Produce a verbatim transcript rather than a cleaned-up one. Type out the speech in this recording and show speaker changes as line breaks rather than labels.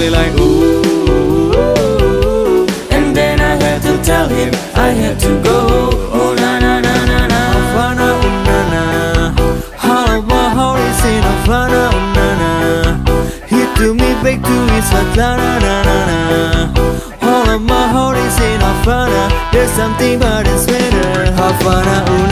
really like ooh. And then I had to tell him I had to go. Oh na na na na na. Havana, oh na na. All of my heart is in Havana, oh na na. He took me back to his Atlanta, na na na. All of my heart is in Havana. There's something about it's better. Havana, oh